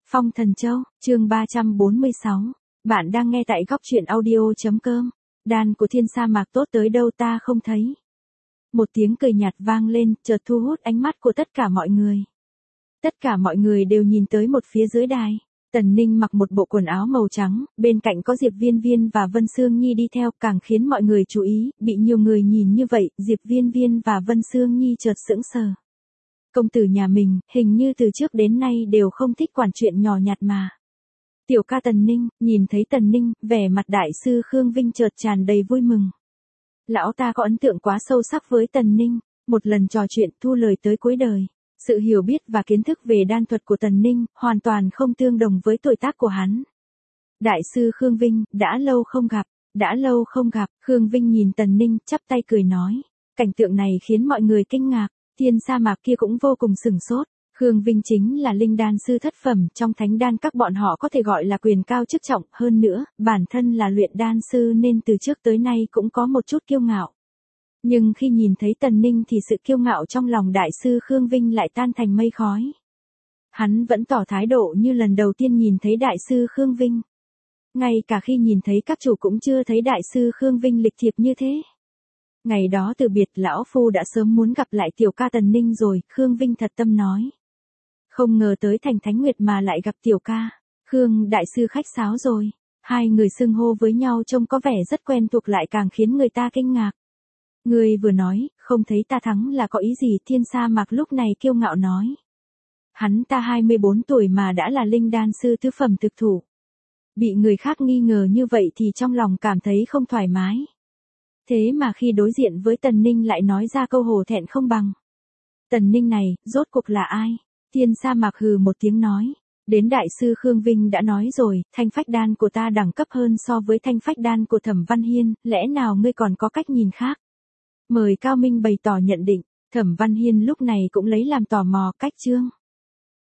Phong Thần Châu, chương 346. Bạn đang nghe tại góc truyện audio.com. Đan của thiên sa mạc tốt tới đâu ta không thấy. Một tiếng cười nhạt vang lên, chợt thu hút ánh mắt của tất cả mọi người. Tất cả mọi người đều nhìn tới một phía dưới đài. Tần Ninh mặc một bộ quần áo màu trắng, bên cạnh có Diệp Viên Viên và Vân Sương Nhi đi theo, càng khiến mọi người chú ý. Bị nhiều người nhìn như vậy, Diệp Viên Viên và Vân Sương Nhi chợt sững sờ. Công tử nhà mình, hình như từ trước đến nay đều không thích quản chuyện nhỏ nhặt mà. Tiểu ca Tần Ninh, nhìn thấy Tần Ninh, vẻ mặt đại sư Khương Vinh chợt tràn đầy vui mừng. Lão ta có ấn tượng quá sâu sắc với Tần Ninh, một lần trò chuyện thu lời tới cuối đời. Sự hiểu biết và kiến thức về đan thuật của Tần Ninh, hoàn toàn không tương đồng với tuổi tác của hắn. Đại sư Khương Vinh, đã lâu không gặp, Khương Vinh nhìn Tần Ninh, chắp tay cười nói. Cảnh tượng này khiến mọi người kinh ngạc. Thiên sa mạc kia cũng vô cùng sửng sốt. Khương Vinh chính là linh đan sư thất phẩm, trong thánh đan các bọn họ có thể gọi là quyền cao chức trọng, hơn nữa, bản thân là luyện đan sư nên từ trước tới nay cũng có một chút kiêu ngạo. Nhưng khi nhìn thấy Tần Ninh thì sự kiêu ngạo trong lòng đại sư Khương Vinh lại tan thành mây khói. Hắn vẫn tỏ thái độ như lần đầu tiên nhìn thấy đại sư Khương Vinh. Ngay cả khi nhìn thấy các chủ cũng chưa thấy đại sư Khương Vinh lịch thiệp như thế. Ngày đó từ biệt lão phu đã sớm muốn gặp lại tiểu ca Tần Ninh rồi, Khương Vinh thật tâm nói. Không ngờ tới thành Thánh Nguyệt mà lại gặp tiểu ca, Khương đại sư khách sáo rồi. Hai người xưng hô với nhau trông có vẻ rất quen thuộc lại càng khiến người ta kinh ngạc. Người vừa nói, không thấy ta thắng là có ý gì? Thiên sa mạc lúc này kiêu ngạo nói. Hắn ta 24 tuổi mà đã là linh đan sư tứ phẩm thực thủ. Bị người khác nghi ngờ như vậy thì trong lòng cảm thấy không thoải mái. Thế mà khi đối diện với Tần Ninh lại nói ra câu hổ thẹn không bằng. Tần Ninh này, rốt cuộc là ai? Thiên sa mạc hừ một tiếng nói. Đến đại sư Khương Vinh đã nói rồi, thanh phách đan của ta đẳng cấp hơn so với thanh phách đan của Thẩm Văn Hiên, lẽ nào ngươi còn có cách nhìn khác? Mời Cao Minh bày tỏ nhận định. Thẩm Văn Hiên lúc này cũng lấy làm tò mò. Cách chương.